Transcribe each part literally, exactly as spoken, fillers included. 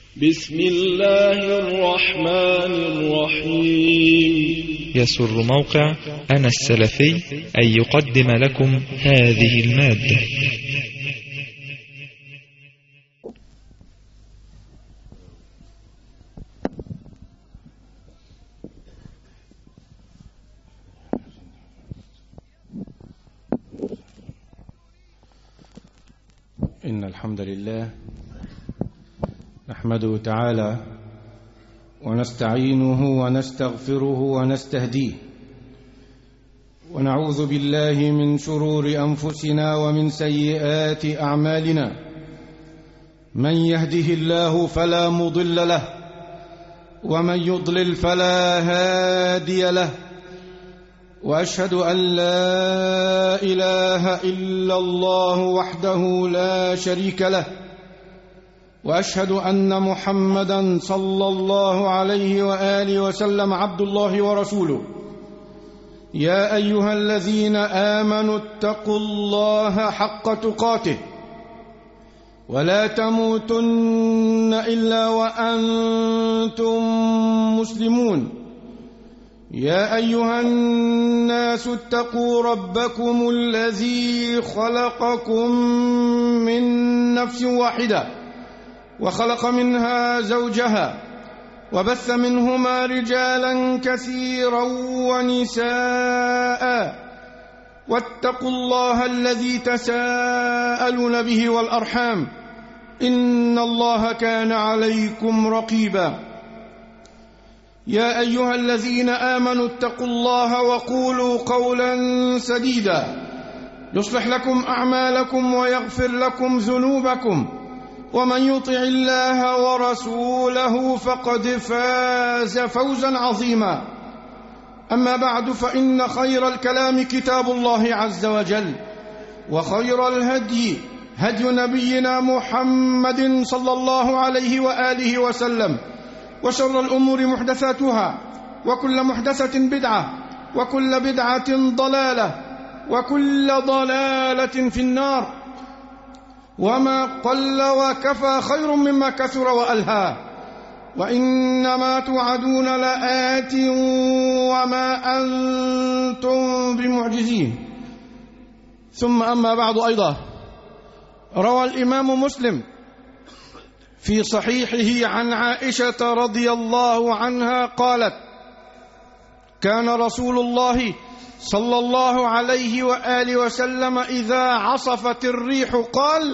بسم الله الرحمن الرحيم. يسر موقع أنا السلفي أن يقدم لكم هذه المادة. إن الحمد لله نحمده تعالى ونستعينه ونستغفره ونستهديه، ونعوذ بالله من شرور أنفسنا ومن سيئات أعمالنا. من يهده الله فلا مضل له، ومن يضلل فلا هادي له، وأشهد أن لا إله إلا الله وحده لا شريك له، وأشهد أن محمدًا صلى الله عليه وآله وسلم عبد الله ورسوله. يا أيها الذين آمنوا اتقوا الله حق تقاته ولا تموتن إلا وأنتم مسلمون. يا أيها الناس اتقوا ربكم الذي خلقكم من نفس واحدة وخلق منها زوجها وبث منهما رجالا كثيرا ونساء، واتقوا الله الذي تساءلون به والأرحام، إن الله كان عليكم رقيبا. يا أيها الذين آمنوا اتقوا الله وقولوا قولا سديدا يصلح لكم أعمالكم ويغفر لكم ذنوبكم، ومن يطع الله ورسوله فقد فاز فوزا عظيما. أما بعد، فإن خير الكلام كتاب الله عز وجل، وخير الهدي هدي نبينا محمد صلى الله عليه وآله وسلم، وشر الأمور محدثاتها، وكل محدثة بدعة، وكل بدعة ضلالة، وكل ضلالة في النار. وما قل وكفى خير مما كثر وألهى، وإنما توعدون لآت وما أنتم بمعجزين. ثم أما بعد، أيضا روى الإمام مسلم في صحيحه عن عائشة رضي الله عنها قالت: كان رسول الله صلى الله عليه وآله وسلم إذا عصفت الريح قال: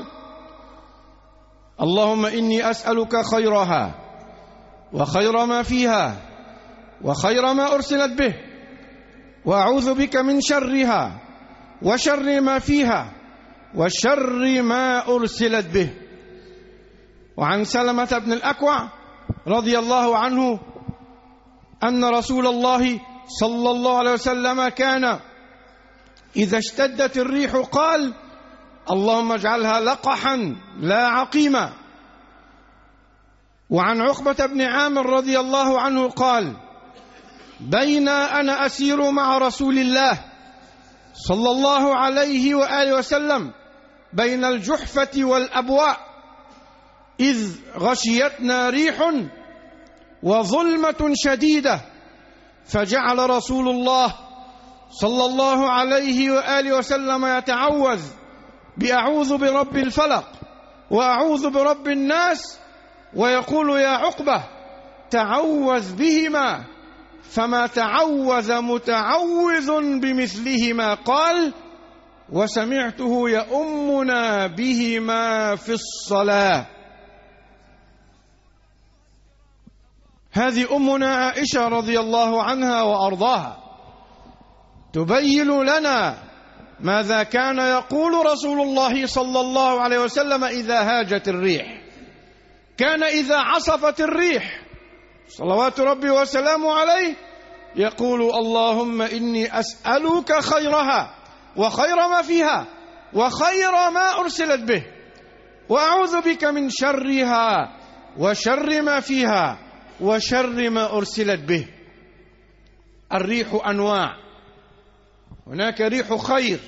اللهم إني أسألك خيرها وخير ما فيها وخير ما أرسلت به، وأعوذ بك من شرها وشر ما فيها وشر ما أرسلت به. وعن سلمة بن الأكوع رضي الله عنه أن رسول الله صلى الله عليه وسلم كان إذا اشتدت الريح قال: اللهم اجعلها لقحا لا عقيما. وعن عقبة بن عامر رضي الله عنه قال: بين أنا أسير مع رسول الله صلى الله عليه وآله وسلم بين الجحفة والأبواء إذ غشيتنا ريح وظلمة شديدة، فجعل رسول الله صلى الله عليه وآله وسلم يتعوذ بأعوذ برب الفلق وأعوذ برب الناس، ويقول: يا عقبة تعوذ بهما، فما تعوذ متعوذ بمثلهما. قال: وسمعته يؤمنا بهما في الصلاة. هذه أمنا عائشة رضي الله عنها وأرضاها تبين لنا ماذا كان يقول رسول الله صلى الله عليه وسلم إذا هاجت الريح. كان إذا عصفت الريح صلوات ربي وسلامه عليه يقول: اللهم إني أسألك خيرها وخير ما فيها وخير ما أرسلت به، وأعوذ بك من شرها وشر ما فيها وشر ما أرسلت به. الريح أنواع، هناك ريح خير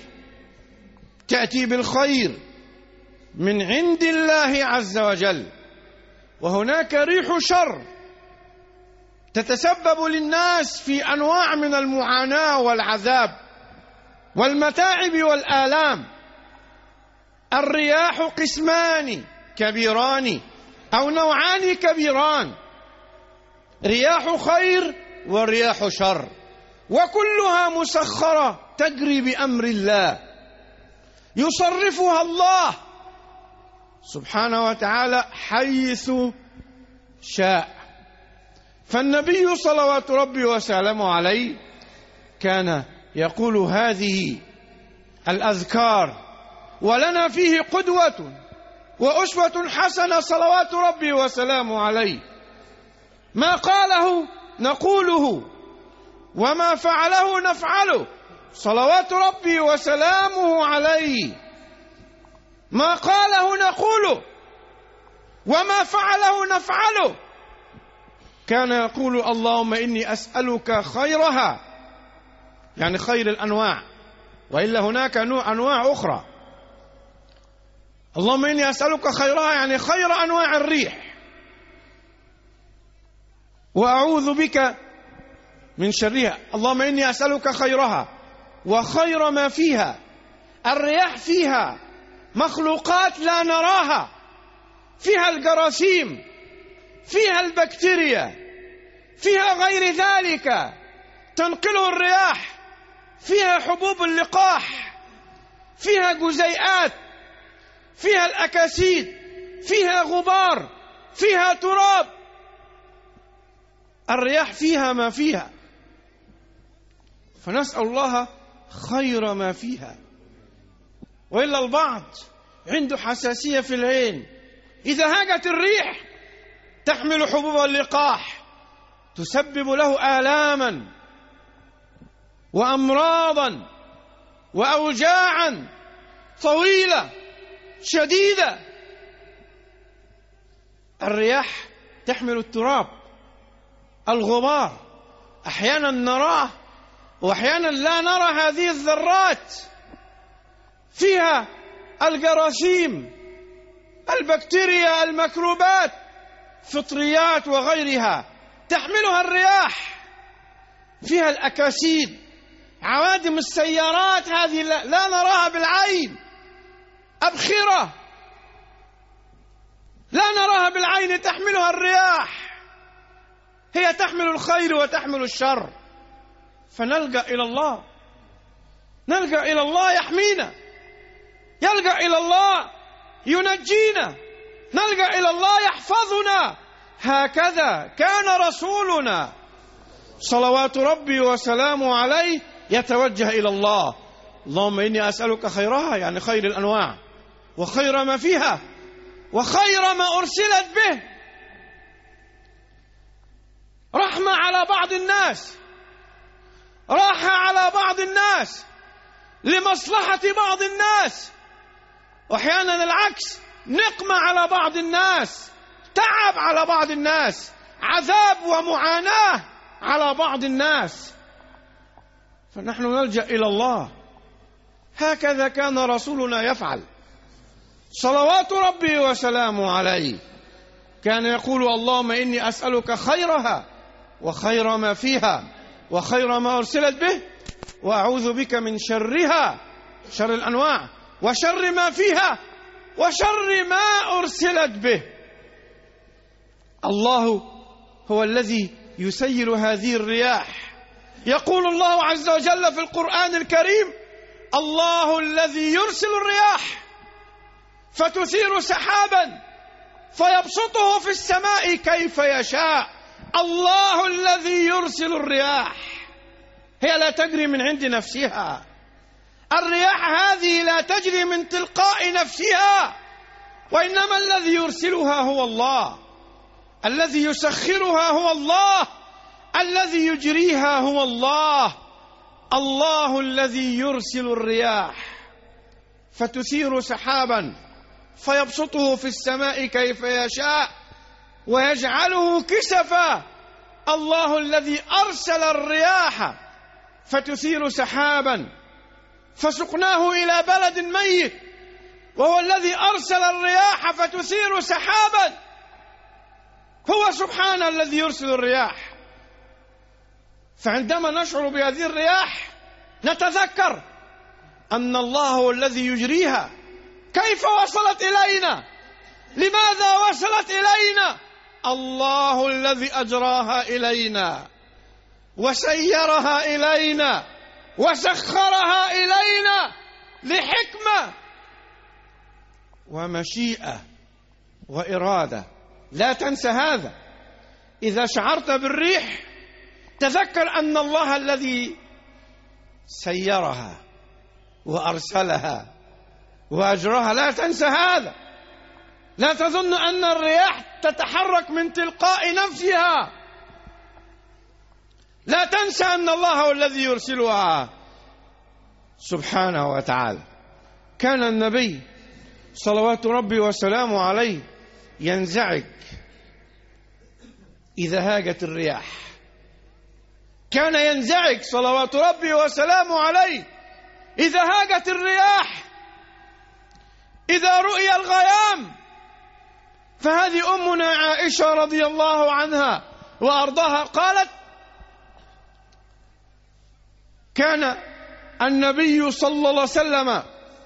تأتي بالخير من عند الله عز وجل، وهناك ريح شر تتسبب للناس في أنواع من المعاناة والعذاب والمتاعب والآلام. الرياح قسمان كبيران أو نوعان كبيران، رياح خير ورياح شر، وكلها مسخرة تجري بأمر الله يصرفها الله سبحانه وتعالى حيث شاء. فالنبي صلوات ربي وسلامه عليه كان يقول هذه الأذكار، ولنا فيه قدوة وأسوة حسنة صلوات ربي وسلامه عليه. ما قاله نقوله وما فعله نفعله صلوات ربي وسلامه عليه. ما قاله نقوله وما فعله نفعله. كان يقول اللهم إني أسألك خيرها، يعني خير الأنواع، وإلا هناك أنواع أخرى. اللهم إني أسألك خيرها يعني خير أنواع الريح، وأعوذ بك من شرها. اللهم إني أسألك خيرها وخير ما فيها. الرياح فيها مخلوقات لا نراها، فيها الجراثيم، فيها البكتيريا، فيها غير ذلك تنقله الرياح، فيها حبوب اللقاح، فيها جزيئات، فيها الأكاسيد، فيها غبار، فيها تراب. الرياح فيها ما فيها، فنسأل الله خير ما فيها. وإلا البعض عنده حساسية في العين، إذا هاجت الريح تحمل حبوب اللقاح تسبب له آلاما وأمراضا وأوجاعا طويلة شديدة. الرياح تحمل التراب، الغبار، أحيانا نراه وأحيانا لا نرى هذه الذرات، فيها الجراثيم، البكتيريا، الميكروبات، فطريات وغيرها تحملها الرياح. فيها الأكاسيد، عوادم السيارات، هذه لا نراها بالعين، أبخرة لا نراها بالعين تحملها الرياح. هي تحمل الخير وتحمل الشر. فنلجأ إلى الله، نلجأ إلى الله يحمينا، يلجأ إلى الله ينجينا، نلجأ إلى الله يحفظنا. هكذا كان رسولنا صلوات ربي وسلامه عليه يتوجه إلى الله. اللهم إني أسألك خيرها يعني خير الأنواع، وخير ما فيها، وخير ما أرسلت به. رحمة على بعض الناس، راحة على بعض الناس، لمصلحة بعض الناس، وأحيانا العكس، نقمة على بعض الناس، تعب على بعض الناس، عذاب ومعاناة على بعض الناس. فنحن نلجأ إلى الله. هكذا كان رسولنا يفعل صلوات ربي وسلامه عليه. كان يقول اللهم إني أسألك خيرها وخير ما فيها وخير ما أرسلت به، وأعوذ بك من شرها، شر الأنواع، وشر ما فيها، وشر ما أرسلت به. الله هو الذي يسير هذه الرياح. يقول الله عز وجل في القرآن الكريم: الله الذي يرسل الرياح فتثير سحابا فيبسطه في السماء كيف يشاء. الله الذي يرسل الرياح، هي لا تجري من عند نفسها. الرياح هذه لا تجري من تلقاء نفسها، وإنما الذي يرسلها هو الله، الذي يسخرها هو الله، الذي يجريها هو الله. الله الذي يرسل الرياح فتثير سحابا فيبسطه في السماء كيف يشاء ويجعله كسفا. الله الذي أرسل الرياح فتثير سحابا فسقناه إلى بلد ميت، وهو الذي أرسل الرياح فتثير سحابا هو سبحانه الذي يرسل الرياح. فعندما نشعر بهذه الرياح نتذكر أن الله هو الذي يجريها. كيف وصلت إلينا؟ لماذا وصلت إلينا؟ الله الذي أجراها إلينا وسيرها إلينا وسخرها إلينا لحكمة ومشيئة وإرادة. لا تنسى هذا. إذا شعرت بالريح تذكر أن الله الذي سيرها وأرسلها وأجرها. لا تنسى هذا. لا تظن أن الرياح تتحرك من تلقاء نفسها. لا تنسى أن الله هو الذي يرسلها سبحانه وتعالى. كان النبي صلوات ربي وسلامه عليه ينزعج إذا هاجت الرياح. كان ينزعج صلوات ربي وسلامه عليه إذا هاجت الرياح، إذا رؤي الغيام. فهذه أمنا عائشة رضي الله عنها وأرضاها قالت: كان النبي صلى الله عليه وسلم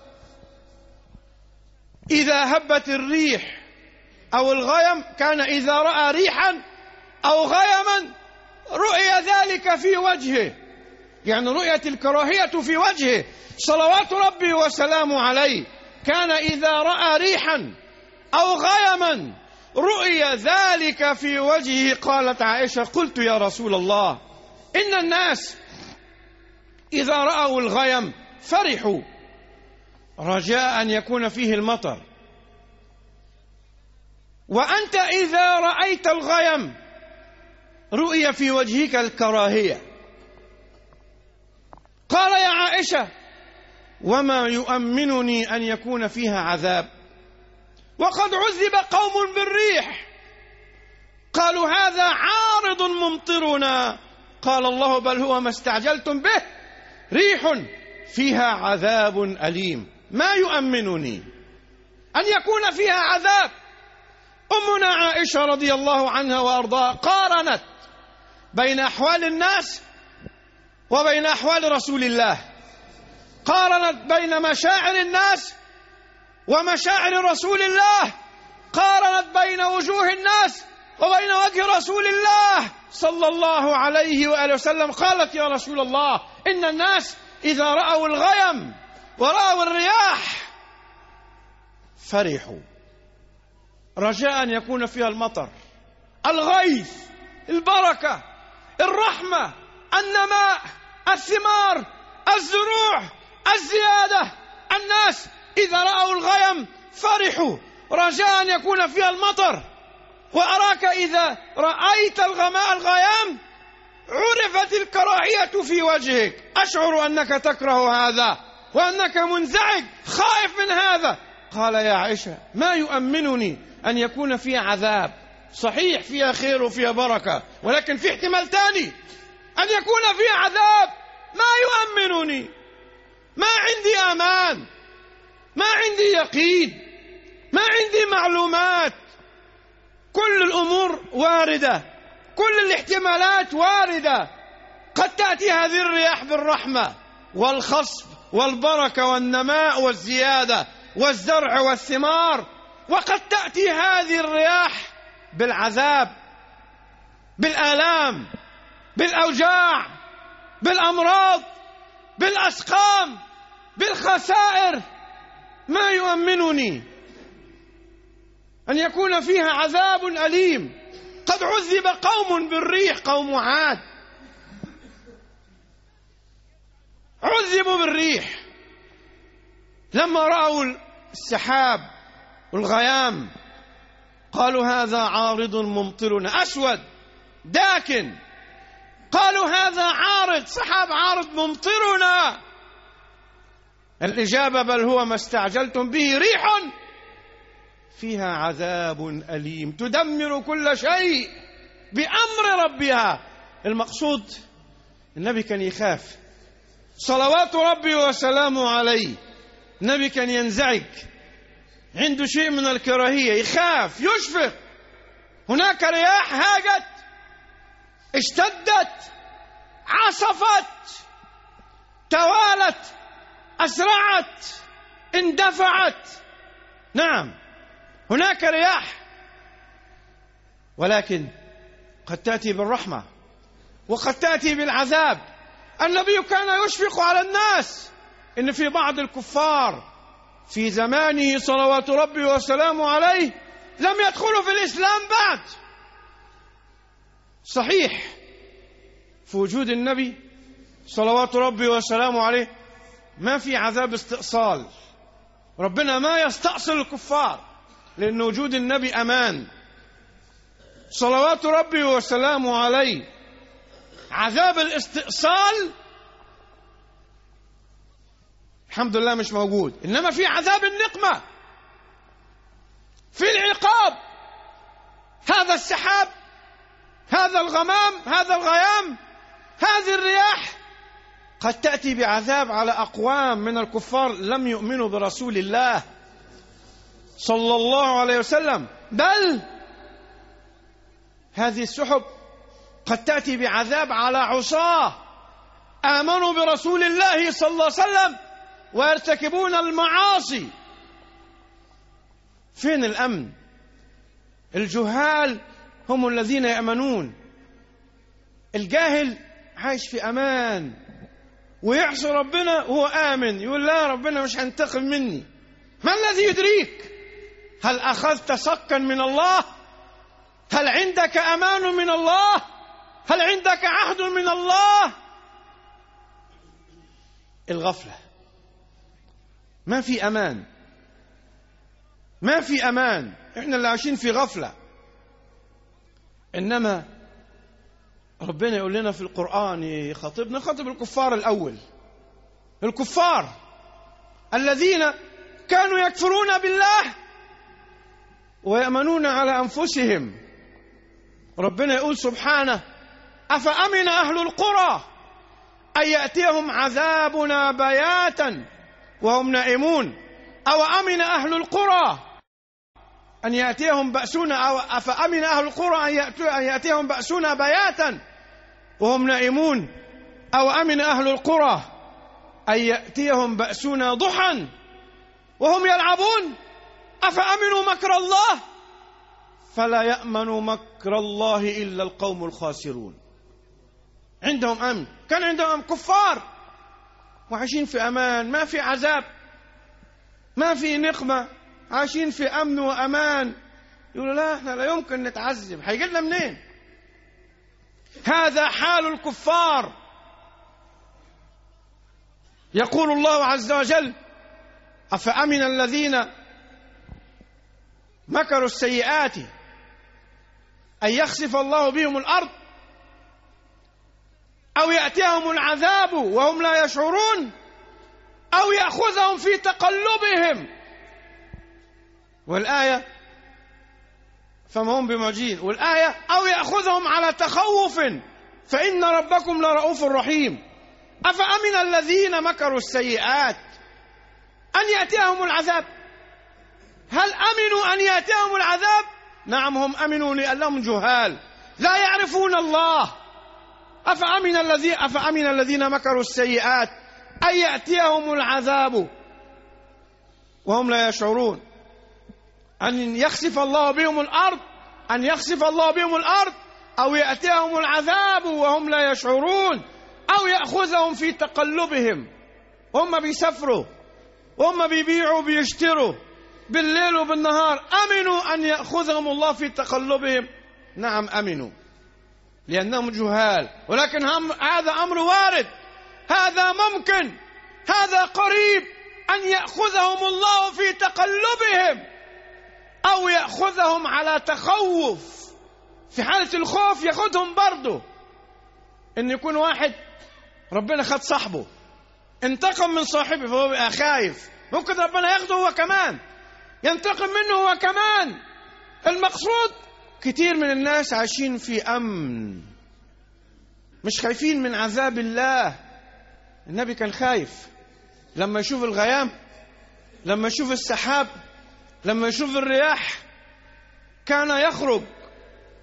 إذا هبت الريح أو الغيم، كان إذا رأى ريحا أو غيما رؤي ذلك في وجهه، يعني رؤية الكراهية في وجهه صلوات ربي وسلامه عليه. كان إذا رأى ريحا أو غيما رؤي ذلك في وجهه. قالت عائشة: قلت يا رسول الله إن الناس إذا رأوا الغيم فرحوا رجاء أن يكون فيه المطر، وأنت إذا رأيت الغيم رؤي في وجهك الكراهية. قال: يا عائشة وما يؤمنني أن يكون فيها عذاب وقد عذب قوم بالريح. قالوا: هذا عارض ممطرنا. قال الله: بل هو ما استعجلتم به، ريح فيها عذاب أليم. ما يؤمنني أن يكون فيها عذاب. أمنا عائشة رضي الله عنها وأرضاها قارنت بين أحوال الناس وبين أحوال رسول الله، قارنت بين مشاعر الناس ومشاعر رسول الله، قارنت بين وجوه الناس وبين وجه رسول الله صلى الله عليه وآله وسلم. قالت: يا رسول الله إن الناس إذا رأوا الغيم ورأوا الرياح فرحوا رجاء أن يكون فيها المطر، الغيث، البركة، الرحمة، النماء، الثمار، الزروع، الزيادة. الناس إذا رأوا الغيم فرحوا رجاء أن يكون فيها المطر. وأراك إذا رأيت الغماء الغيام عرفت الكراهية في وجهك. أشعر أنك تكره هذا وأنك منزعج خائف من هذا. قال: يا عائشة ما يؤمنني أن يكون فيها عذاب. صحيح فيها خير وفيها بركة، ولكن في احتمال ثاني أن يكون فيها عذاب. ما يؤمنني، ما عندي أمان، ما عندي يقين، ما عندي معلومات. كل الأمور واردة، كل الاحتمالات واردة. قد تأتي هذه الرياح بالرحمة والخصب والبركة والنماء والزيادة والزرع والثمار، وقد تأتي هذه الرياح بالعذاب، بالآلام، بالأوجاع، بالأمراض، بالأسقام، بالخسائر. ما يؤمنني أن يكون فيها عذاب أليم. قد عذب قوم بالريح، قوم عاد عذبوا بالريح لما رأوا السحاب والغيام. قالوا: هذا عارض ممطرنا، أسود داكن. قالوا: هذا عارض، سحاب عارض ممطرنا. الإجابة: بل هو ما استعجلتم به، ريح فيها عذاب أليم تدمر كل شيء بأمر ربها. المقصود النبي كان يخاف صلوات ربي وسلامه عليه. النبي كان ينزعج، عنده شيء من الكراهية، يخاف، يشفق. هناك رياح هاجت، اشتدت، عصفت، توالت، أسرعت، اندفعت. نعم هناك رياح، ولكن قد تأتي بالرحمة وقد تأتي بالعذاب. النبي كان يشفق على الناس إن في بعض الكفار في زمانه صلوات ربي وسلامه عليه لم يدخلوا في الإسلام بعد. صحيح في وجود النبي صلوات ربي وسلامه عليه ما في عذاب استئصال، ربنا ما يستأصل الكفار لأن وجود النبي أمان صلوات ربي وسلامه عليه. عذاب الاستئصال الحمد لله مش موجود، إنما في عذاب النقمة، في العقاب. هذا السحاب، هذا الغمام، هذا الغيام، هذه الرياح قد تأتي بعذاب على أقوام من الكفار لم يؤمنوا برسول الله صلى الله عليه وسلم، بل هذه السحب قد تأتي بعذاب على عصاة آمنوا برسول الله صلى الله عليه وسلم ويرتكبون المعاصي. فين الأمن؟ الجهال هم الذين يأمنون. الجاهل عايش في أمان ويعصي ربنا وهو آمن، يقول لا ربنا مش هينتقم مني. ما الذي يدريك؟ هل أخذت صكا من الله؟ هل عندك أمان من الله؟ هل عندك عهد من الله؟ الغفلة، ما في أمان، ما في أمان. إحنا اللي عايشين في غفلة. إنما ربنا يقول لنا في القرآن يخاطبنا، خاطب الكفار الأول، الكفار الذين كانوا يكفرون بالله ويأمنون على أنفسهم. ربنا يقول سبحانه: أفأمن أهل القرى أن يأتيهم عذابنا بياتا وهم نائمون أو أمن أهل القرى أن يأتيهم بأسنا أو أفأمن أهل القرى أن يأتيهم بأسنا بياتا وهم نائمون أو أمن أهل القرى أن يأتيهم بأسنا ضحى وهم يلعبون أفأمنوا مكر الله فلا يأمن مكر الله إلا القوم الخاسرون. عندهم أمن، كان عندهم كفار وعايشين في أمان، ما في عذاب، ما في نقمة، عايشين في أمن وأمان. يقولوا لا احنا لا يمكن نتعذب، هيجي لنا منين؟ هذا حال الكفار. يقول الله عز وجل: أفأمن الذين مكروا السيئات أن يخسف الله بهم الأرض أو يأتيهم العذاب وهم لا يشعرون أو يأخذهم في تقلبهم. والآية فما هم بمعجزين، والآية أو يأخذهم على تخوف فإن ربكم لرؤوف رحيم. أفأمن الذين مكروا السيئات أن يأتيهم العذاب. هل أمنوا أن يأتيهم العذاب؟ نعم هم أمنوا لأنهم جهال لا يعرفون الله. أفأمن الذين أفأمن الذين مكروا السيئات أن يأتيهم العذاب وهم لا يشعرون أن يخسف الله بهم الأرض أن يخسف الله بهم الأرض أو يأتيهم العذاب وهم لا يشعرون أو يأخذهم في تقلبهم. هم بيسافروا وهم بيبيعوا بيشتروا بالليل وبالنهار، أمنوا أن يأخذهم الله في تقلبهم؟ نعم أمنوا لأنهم جهال، ولكن هم هذا أمر وارد، هذا ممكن، هذا قريب أن يأخذهم الله في تقلبهم أو يأخذهم على تخوف. في حالة الخوف يأخذهم برضه، إن يكون واحد ربنا خد صاحبه انتقم من صاحبه فهو بقى خايف، ممكن ربنا ياخده هو كمان، ينتقم منه هو كمان. المقصود كتير من الناس عايشين في أمن، مش خايفين من عذاب الله. النبي كان خايف لما يشوف الغيام، لما يشوف السحاب، لما يشوف الرياح، كان يخرج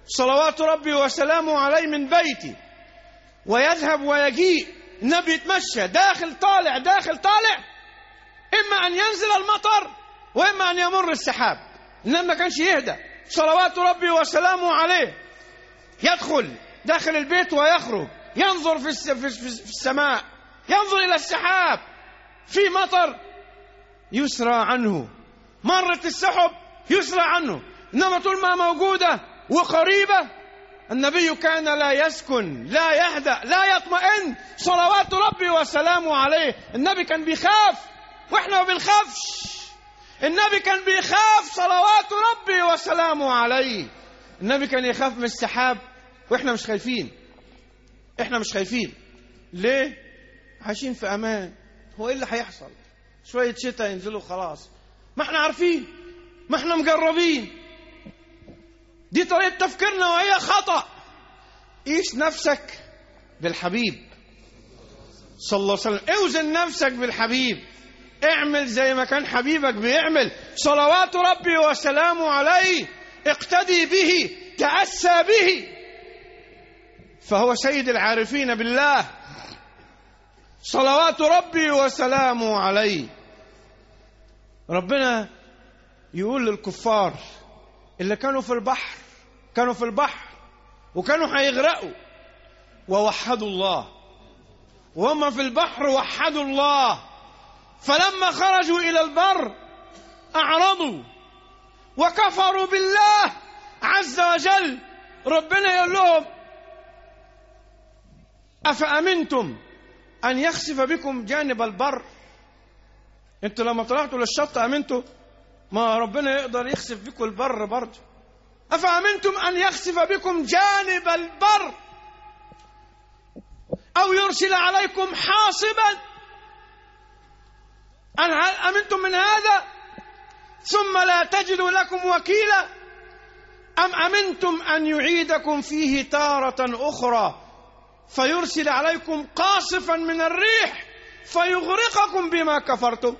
صلوات ربي وسلامه عليه من بيتي ويذهب ويجيء، النبي يتمشى داخل طالع داخل طالع، إما أن ينزل المطر وإما أن يمر السحاب. النبي ما كانش يهدى صلوات ربي وسلامه عليه، يدخل داخل البيت ويخرج، ينظر في في السماء، ينظر إلى السحاب، في مطر يسرى عنه، مرت السحب يسرى عنه، إنما طول ما موجودة وقريبة النبي كان لا يسكن لا يهدأ لا يطمئن صلوات ربي وسلامه عليه. النبي كان بيخاف وإحنا ما بنخافش، النبي كان بيخاف صلوات ربي وسلامه عليه. النبي كان يخاف من السحاب وإحنا مش خايفين، إحنا مش خايفين ليه؟ عايشين في أمان. هو إيه اللي هيحصل؟ شوية شتاء ينزلوا خلاص، ما إحنا عارفين، ما إحنا مجربين. دي طريقة تفكيرنا وهي خطأ. قيس نفسك بالحبيب صلى الله عليه وسلم، اوزن نفسك بالحبيب، اعمل زي ما كان حبيبك بيعمل صلوات ربي وسلامه عليه، اقتدي به، تأسى به، فهو سيد العارفين بالله صلوات ربي وسلامه عليه. ربنا يقول للكفار اللي كانوا في البحر، كانوا في البحر وكانوا هيغرقوا ووحدوا الله، وهم في البحر وحدوا الله، فلما خرجوا إلى البر أعرضوا وكفروا بالله عز وجل. ربنا يقول لهم أفأمنتم أن يخسف بكم جانب البر؟ انتوا لما طلعتوا للشط أمنتوا؟ ما ربنا يقدر يخسف بكم البر برضه. أفأمنتم أن يخسف بكم جانب البر أو يرسل عليكم حاصبا؟ أن هل أمنتم من هذا ثم لا تجدوا لكم وكيلا؟ أم أمنتم أن يعيدكم فيه تارة أخرى فيرسل عليكم قاصفا من الريح فيغرقكم بما كفرتم؟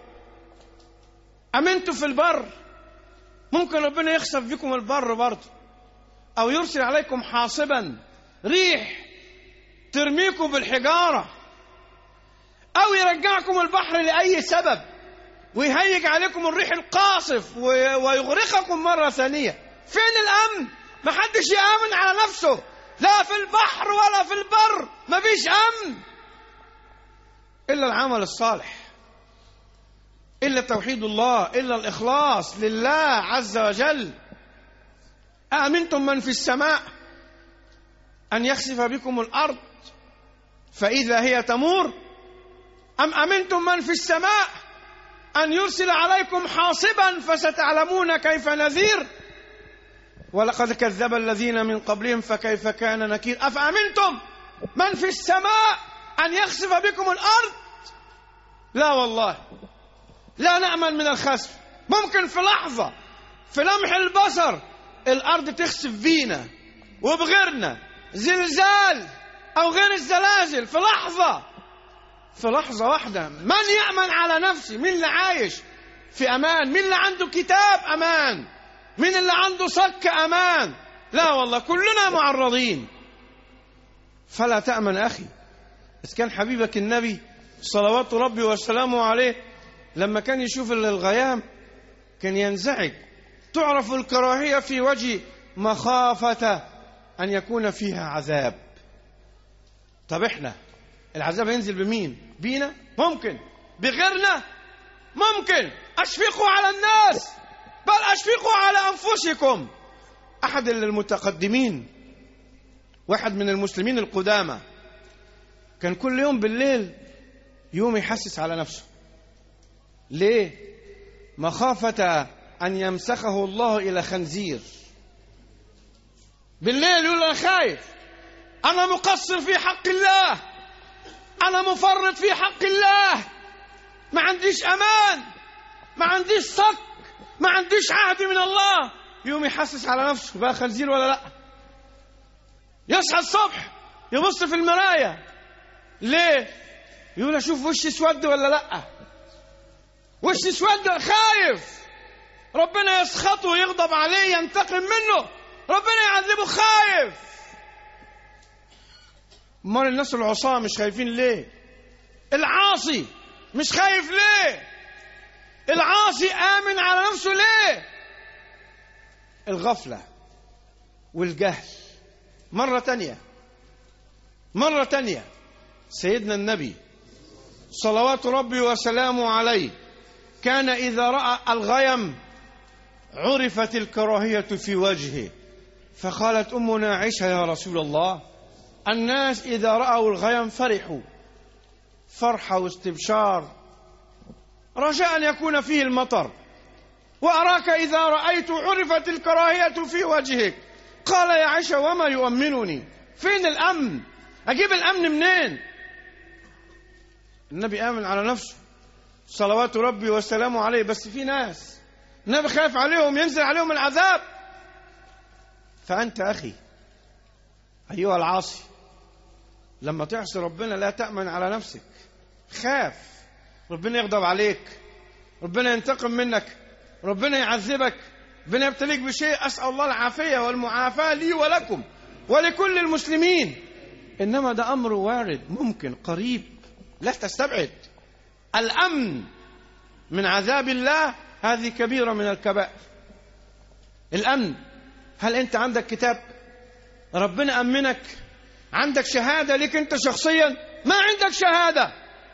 أمنتم في البر، ممكن ربنا يخسف بكم البر برضه، أو يرسل عليكم حاصبا، ريح ترميكم بالحجارة، أو يرجعكم البحر لأي سبب ويهيج عليكم الريح القاصف ويغرقكم مرة ثانية. فين الأمن؟ ما حدش يأمن على نفسه، لا في البحر ولا في البر، ما فيش أمن إلا العمل الصالح، إلا توحيد الله، إلا الإخلاص لله عز وجل. أأمنتم من في السماء أن يخسف بكم الأرض فإذا هي تمور، أم أمنتم من في السماء أن يرسل عليكم حاصبا فستعلمون كيف نذير، ولقد كذب الذين من قبلهم فكيف كان نكير. أفأمنتم من في السماء أن يخسف بكم الأرض؟ لا والله، لا نأمن من الخسف. ممكن في لحظة، في لمح البصر، الأرض تخسف بينا وبغيرنا، زلزال أو غير الزلازل، في لحظة، في لحظة واحدة. من يأمن على نفسه؟ مين اللي عايش في أمان؟ مين اللي عنده كتاب أمان؟ مين اللي عنده صك أمان؟ لا والله، كلنا معرضين. فلا تأمن أخي. إذا كان حبيبك النبي صلوات ربي وسلامه عليه لما كان يشوف الغيام كان ينزعج، تعرف الكراهية في وجه مخافة أن يكون فيها عذاب. طب إحنا العذاب ينزل بمين؟ بينا؟ ممكن. بغيرنا؟ ممكن. أشفقوا على الناس، بل أشفقوا على أنفسكم. أحد المتقدمين، واحد من المسلمين القدامى، كان كل يوم بالليل يوم يحسس على نفسه. ليه؟ مخافة أن يمسخه الله إلى خنزير. بالليل يقول أنا خايف، أنا مقصر في حق الله، أنا مفرط في حق الله، ما عنديش أمان، ما عنديش صك، ما عنديش عهد من الله. يوم يحسس على نفسه بقى خنزير ولا لا. يصحى الصبح يبص في المراية. ليه؟ يقول أشوف وشي اسود ولا لا. وشي اسود، خايف ربنا يسخطه ويغضب عليه، ينتقم منه. ربنا يعذبه، خايف. امال الناس العصاة مش خايفين ليه؟ العاصي مش خايف ليه؟ العاصي آمن على نفسه ليه؟ الغفلة والجهل. مرة تانية مرة تانية سيدنا النبي صلوات ربي وسلامه عليه كان إذا رأى الغيم عرفت الكراهية في وجهه، فقالت أمنا عائشة يا رسول الله الناس إذا رأوا الغيم فرحوا فرحة واستبشار رجاء أن يكون فيه المطر، وأراك إذا رأيت عرفت الكراهية في وجهك. قال يا عائشة وما يؤمنني؟ فين الأمن؟ أجيب الأمن منين؟ النبي آمن على نفسه صلوات ربي وسلامه عليه، بس في ناس النبي خايف عليهم ينزل عليهم العذاب. فأنت أخي أيها العاصي لما تعصي ربنا لا تأمن على نفسك، خاف ربنا يغضب عليك، ربنا ينتقم منك، ربنا يعذبك، ربنا يبتليك بشيء. أسأل الله العافية والمعافاة لي ولكم ولكل المسلمين. إنما ده أمر وارد ممكن قريب، لا تستبعد. الأمن من عذاب الله هذه كبيرة من الكبائر. الأمن، هل أنت عندك كتاب ربنا أمنك؟ عندك شهادة لك أنت شخصيا؟ ما عندك شهادة،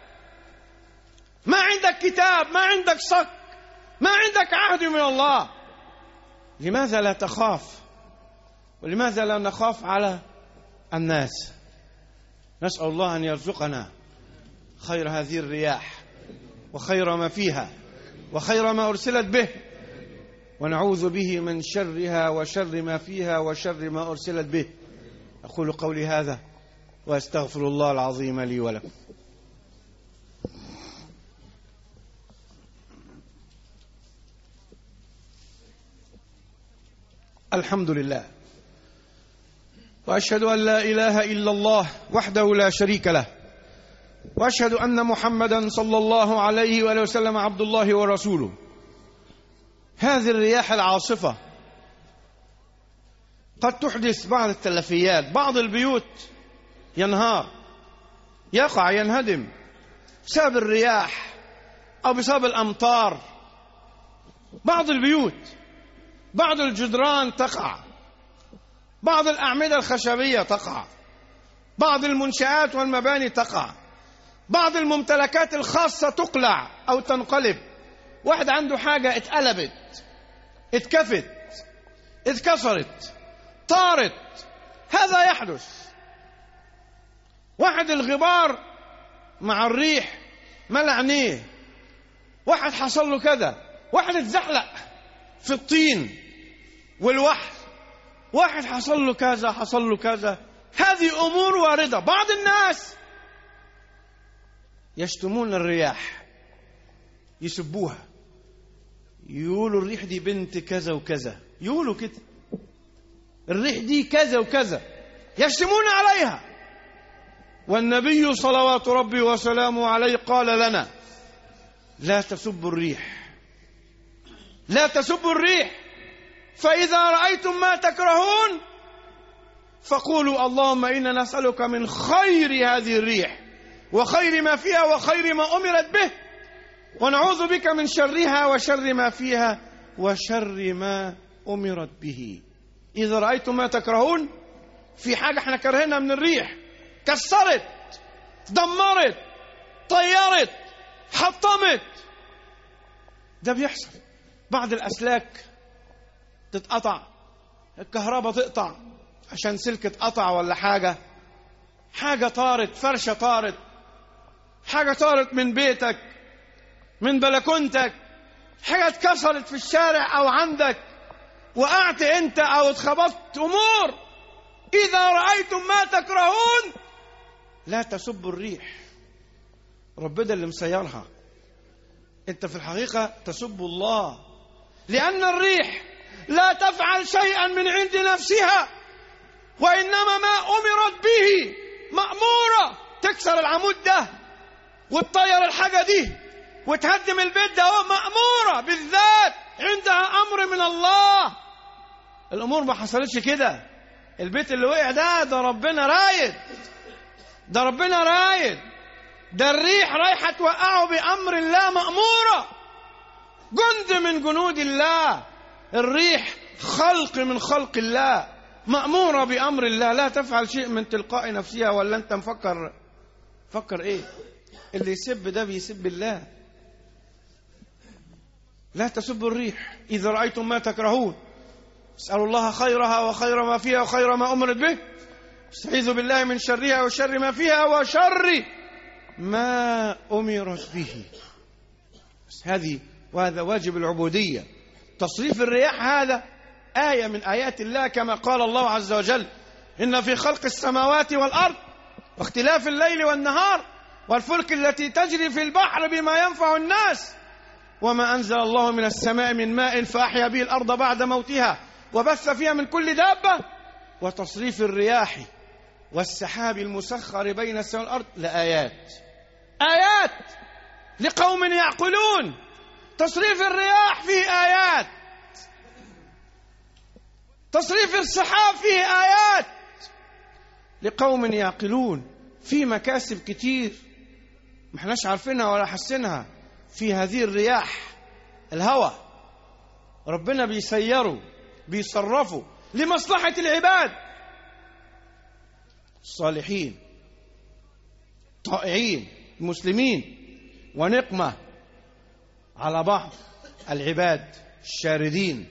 ما عندك كتاب، ما عندك صك، ما عندك عهد من الله. لماذا لا تخاف؟ ولماذا لا نخاف على الناس؟ نسأل الله أن يرزقنا خير هذه الرياح وخير ما فيها وخير ما أرسلت به، ونعوذ به من شرها وشر ما فيها وشر ما أرسلت به. أقول قولي هذا وأستغفر الله العظيم لي ولكم. الحمد لله، وأشهد أن لا إله إلا الله وحده لا شريك له، وأشهد أن محمدا صلى الله عليه وآله وسلم عبد الله ورسوله. هذه الرياح العاصفة قد تحدث بعض التلفيات، بعض البيوت ينهار، يقع، ينهدم بسبب الرياح أو بسبب الأمطار. بعض البيوت، بعض الجدران تقع، بعض الأعمدة الخشبية تقع، بعض المنشآت والمباني تقع، بعض الممتلكات الخاصة تقلع أو تنقلب. واحد عنده حاجة اتقلبت، اتكفت، اتكسرت، طارت، هذا يحدث. واحد الغبار مع الريح ملأ عينيه، واحد حصل له كذا، واحد اتزحلق في الطين والوحل، واحد حصل له كذا، حصل له كذا. هذه أمور واردة. بعض الناس يشتمون الرياح، يسبوها، يقولوا الريح دي بنت كذا وكذا، يقولوا كده الريح دي كذا وكذا، يشتمون عليها. والنبي صلوات ربي وسلامه عليه قال لنا لا تسبوا الريح، لا تسبوا الريح، فإذا رأيتم ما تكرهون فقولوا اللهم إنا نسألك من خير هذه الريح وخير ما فيها وخير ما أمرت به، ونعوذ بك من شرها وشر ما فيها وشر ما أمرت به. إذا رأيتم ما تكرهون، في حاجة احنا كرهنا من الريح، كسرت، دمرت، طيرت، حطمت، ده بيحصل. بعض الأسلاك تتقطع، الكهرباء تقطع عشان سلك اتقطع ولا حاجة، حاجة طارت، فرشة طارت، حاجة طارت من بيتك، من بلكونتك، حاجة اتكسرت في الشارع أو عندك، وقعت أنت أو اتخبطت. أمور إذا رأيتم ما تكرهون لا تسبوا الريح، ربنا اللي مسيرها. أنت في الحقيقة تسب الله، لأن الريح لا تفعل شيئا من عند نفسها، وإنما ما أمرت به، مأمورة تكسر العمود ده وتطير الحاجة دي وتهدم البيت ده، مأمورة بالذات، عندها أمر من الله. الأمور ما حصلتش كده. البيت اللي وقع ده ده ربنا رايد، ده ربنا رايد، ده الريح رايحة توقعه بأمر الله مأمورة، جند من جنود الله. الريح خلق من خلق الله، مأمورة بأمر الله، لا تفعل شيء من تلقاء نفسها. ولا أنت مفكر فكر إيه؟ اللي يسب ده بيسب الله. لا تسبوا الريح إذا رأيتم ما تكرهون، اسألوا الله خيرها وخير ما فيها وخير ما أمرت به، استعيذوا بالله من شرها وشر ما فيها وشر ما أمرت به. هذه وهذا واجب العبودية. تصريف الرياح هذا آية من آيات الله، كما قال الله عز وجل: إن في خلق السماوات والأرض واختلاف الليل والنهار والفلك التي تجري في البحر بما ينفع الناس وما أنزل الله من السماء من ماء فأحيا به الأرض بعد موتها وبث فيها من كل دابة وتصريف الرياح والسحاب المسخر بين السماء والأرض لآيات، آيات لقوم يعقلون. تصريف الرياح فيه آيات، تصريف السحاب فيه آيات لقوم يعقلون. في مكاسب كتير ما احناش عارفينها ولا حسنها في هذه الرياح. الهواء ربنا بيسيره بيصرفه لمصلحة العباد الصالحين طائعين المسلمين، ونقمة على بعض العباد الشاردين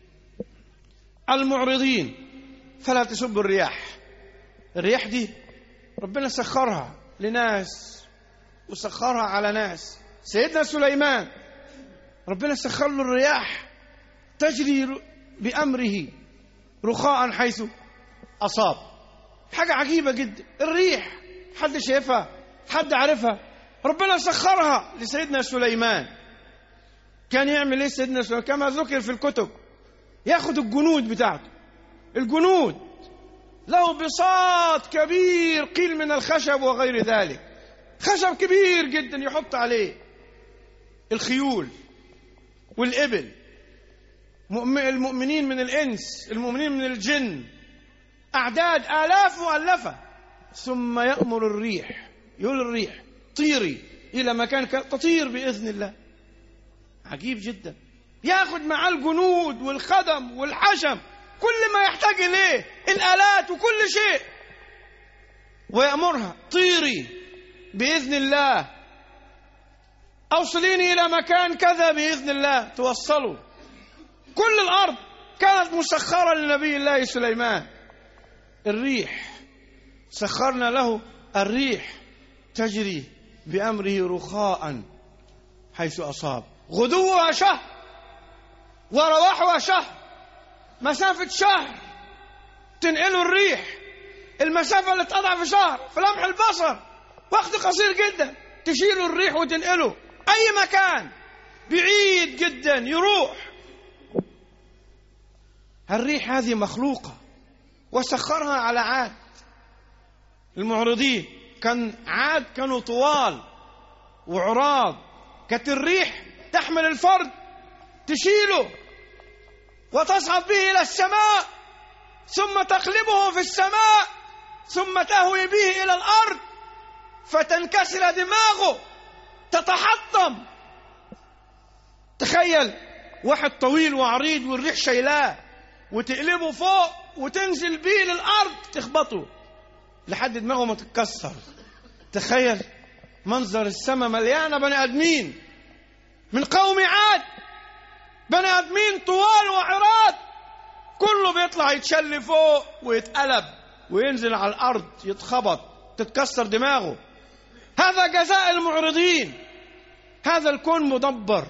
المعرضين. فلا تسبوا الرياح. الرياح دي ربنا سخرها لناس وسخرها على ناس. سيدنا سليمان ربنا سخر له الرياح تجري بأمره رخاء حيث أصاب. حاجة عجيبة جدا. الريح حد شايفها؟ حد عارفها؟ ربنا سخرها لسيدنا سليمان. كان يعمل ايه سيدنا سليمان كما ذكر في الكتب؟ ياخد الجنود بتاعته، الجنود له بساط كبير قيل من الخشب وغير ذلك، خشب كبير جدا يحط عليه الخيول والإبل، المؤمنين من الإنس، المؤمنين من الجن، أعداد آلاف مؤلفة. ثم يأمر الريح، يقول الريح طيري إلى مكان تطير بإذن الله. عجيب جدا. ياخد معاه الجنود والخدم والحشم، كل ما يحتاج إليه، الآلات وكل شيء، ويأمرها طيري بإذن الله، أوصليني إلى مكان كذا بإذن الله، توصلوا. كل الأرض كانت مسخرة لنبي الله سليمان. الريح سخرنا له الريح تجري بأمره رخاء حيث أصاب، غدوها شهر ورواحها شهر، مسافة شهر تنقلوا الريح. المسافة اللي تقطع في شهر في لمح البصر، وقت قصير جدا تشيلوا الريح وتنقلوا أي مكان بعيد جدا يروح. الريح هذه مخلوقة وسخرها على عاد المعرضين. كان عاد كانوا طوال وعراض، كانت الريح تحمل الفرد تشيله وتصعد به إلى السماء، ثم تقلبه في السماء، ثم تهوي به إلى الأرض فتنكسر دماغه تتحطم. تخيل واحد طويل وعريض والريح شايلاه وتقلبه فوق وتنزل بيه للأرض تخبطه لحد دماغه ما تتكسر. تخيل منظر السماء مليانة بني آدمين من قوم عاد، بني آدمين طوال وعراض، كله بيطلع يتشل فوق ويتقلب وينزل على الأرض يتخبط تتكسر دماغه. هذا جزاء المعرضين. هذا الكون مدبر،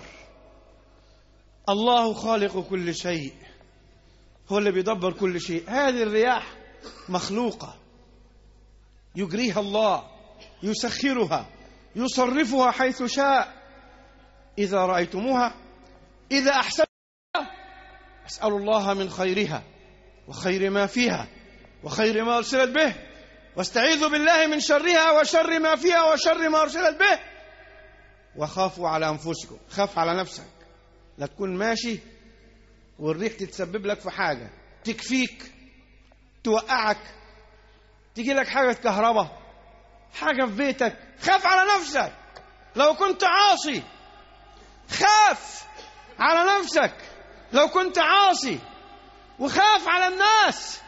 الله خالق كل شيء، هو اللي بيدبر كل شيء. هذه الرياح مخلوقة يجريها الله، يسخرها، يصرفها حيث شاء. إذا رأيتموها إذا أحسنتم أسأل الله من خيرها وخير ما فيها وخير ما أرسلت به، واستعيذوا بالله من شرها وشر ما فيها وشر ما أرسلت به، وخافوا على أنفسكم. خاف على نفسك، لا تكون ماشي والريح تتسبب لك في حاجة تكفيك، توقعك، تيجي لك حاجة كهرباء، حاجة في بيتك، خاف على نفسك. لو كنت عاصي خاف على نفسك، لو كنت عاصي وخاف على الناس،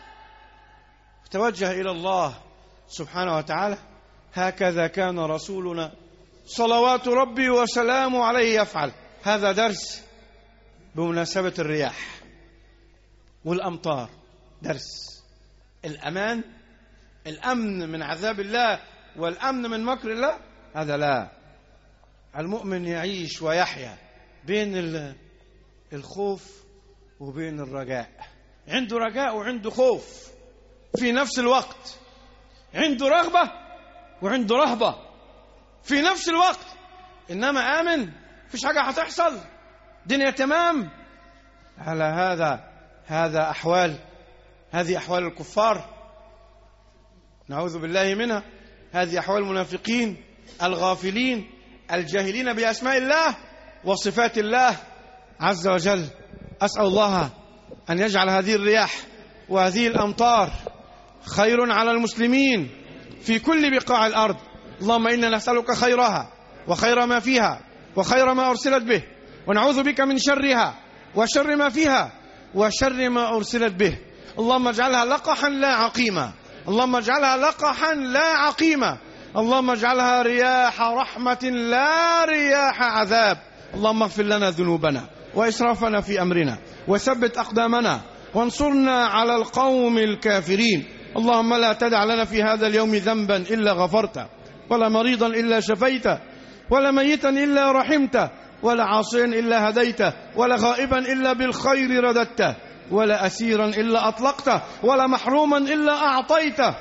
توجه إلى الله سبحانه وتعالى. هكذا كان رسولنا صلوات ربي وسلامه عليه يفعل. هذا درس بمناسبة الرياح والأمطار، درس الأمان، الأمن من عذاب الله والأمن من مكر الله. هذا لا، المؤمن يعيش ويحيا بين الخوف وبين الرجاء، عنده رجاء وعنده خوف في نفس الوقت، عنده رغبة وعنده رهبة في نفس الوقت. إنما آمن، فيش حاجة هتحصل، دنيا تمام. على هذا هذا أحوال هذه أحوال الكفار، نعوذ بالله منها. هذه أحوال المنافقين الغافلين الجاهلين بأسماء الله وصفات الله عز وجل. أسأل الله أن يجعل هذه الرياح وهذه الأمطار خير على المسلمين في كل بقاع الأرض. اللهم إنا نسألك خيرها وخير ما فيها وخير ما أرسلت به، ونعوذ بك من شرها وشر ما فيها وشر ما أرسلت به. اللهم اجعلها لقحا لا عقيما، اللهم اجعلها لقحا لا عقيما، اللهم اجعلها رياح رحمة لا رياح عذاب. اللهم اغفر لنا ذنوبنا وإسرافنا في أمرنا، وثبت أقدامنا، وانصرنا على القوم الكافرين. اللهم لا تدع لنا في هذا اليوم ذنبا إلا غفرته، ولا مريضا إلا شفيته، ولا ميتا إلا رحمته، ولا عاصيا إلا هديته، ولا غائبا إلا بالخير رددته، ولا أسيرا إلا أطلقته، ولا محروما إلا أعطيته،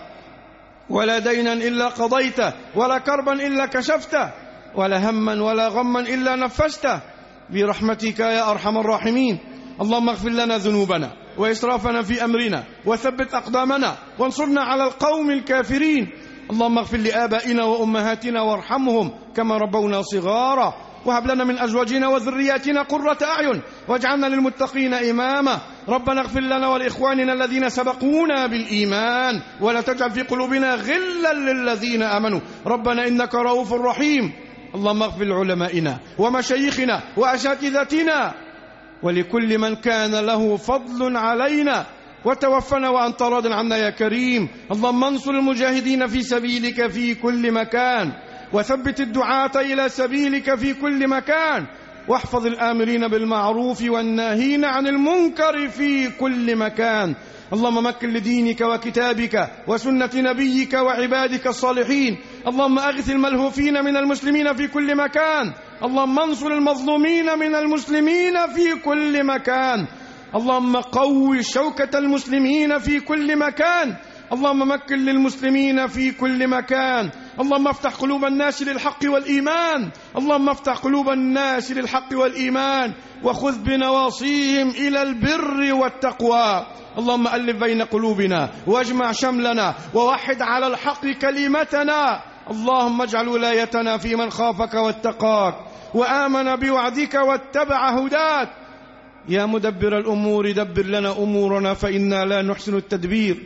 ولا دينا إلا قضيته، ولا كربا إلا كشفته، ولا هما ولا غما إلا نفسته، برحمتك يا أرحم الراحمين. اللهم اغفر لنا ذنوبنا وإسرافنا في أمرنا، وثبت أقدامنا، وانصرنا على القوم الكافرين. اللهم اغفر لآبائنا وأمهاتنا وارحمهم كما ربونا صغارا، وهب لنا من أزواجنا وذرياتنا قرة أعين، واجعلنا للمتقين إماما. ربنا اغفر لنا ولإخواننا الذين سبقونا بالإيمان، ولا تجعل في قلوبنا غلا للذين آمنوا ربنا إنك رؤوف رحيم. اللهم اغفر لعلمائنا ومشايخنا وأساتذتنا ولكل من كان له فضل علينا، وتوفنا وأنت راض عنا يا كريم. اللهم انصر المجاهدين في سبيلك في كل مكان، وثبت الدعاة إلى سبيلك في كل مكان، واحفظ الآمرين بالمعروف والناهين عن المنكر في كل مكان. اللهم مكن لدينك وكتابك وسنة نبيك وعبادك الصالحين. اللهم أغث الملهوفين من المسلمين في كل مكان. اللهم انصر المظلومين من المسلمين في كل مكان. اللهم قوي شوكة المسلمين في كل مكان. اللهم مكن للمسلمين في كل مكان. اللهم افتح قلوب الناس للحق والإيمان. اللهم افتح قلوب الناس للحق والإيمان، وخذ بنواصيهم إلى البر والتقوى. اللهم ألف بين قلوبنا واجمع شملنا، ووحد على الحق كلمتنا. اللهم اجعل ولايتنا في من خافك واتقاك وآمن بوعدك واتبع هداك. يا مدبر الأمور دبر لنا أمورنا فإنا لا نحسن التدبير.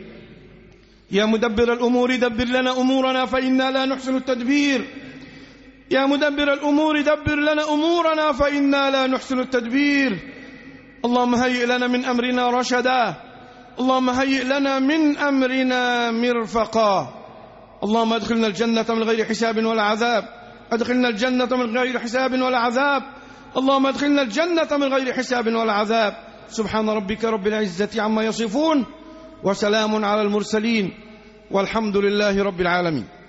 يا مدبر الأمور دبر لنا أمورنا فإنا لا نحسن التدبير. يا مدبر الأمور دبر لنا أمورنا فإنا لا نحسن التدبير. اللهم هيئ لنا من أمرنا رشدا. اللهم هيئ لنا من أمرنا مرفقا. اللهم ادخلنا الجنة من غير حساب ولا عذاب. ادخلنا الجنة من غير حساب ولا عذاب. اللهم ادخلنا الجنة من غير حساب ولا عذاب. سبحان ربك رب العزة عما يصفون، وسلام على المرسلين، والحمد لله رب العالمين.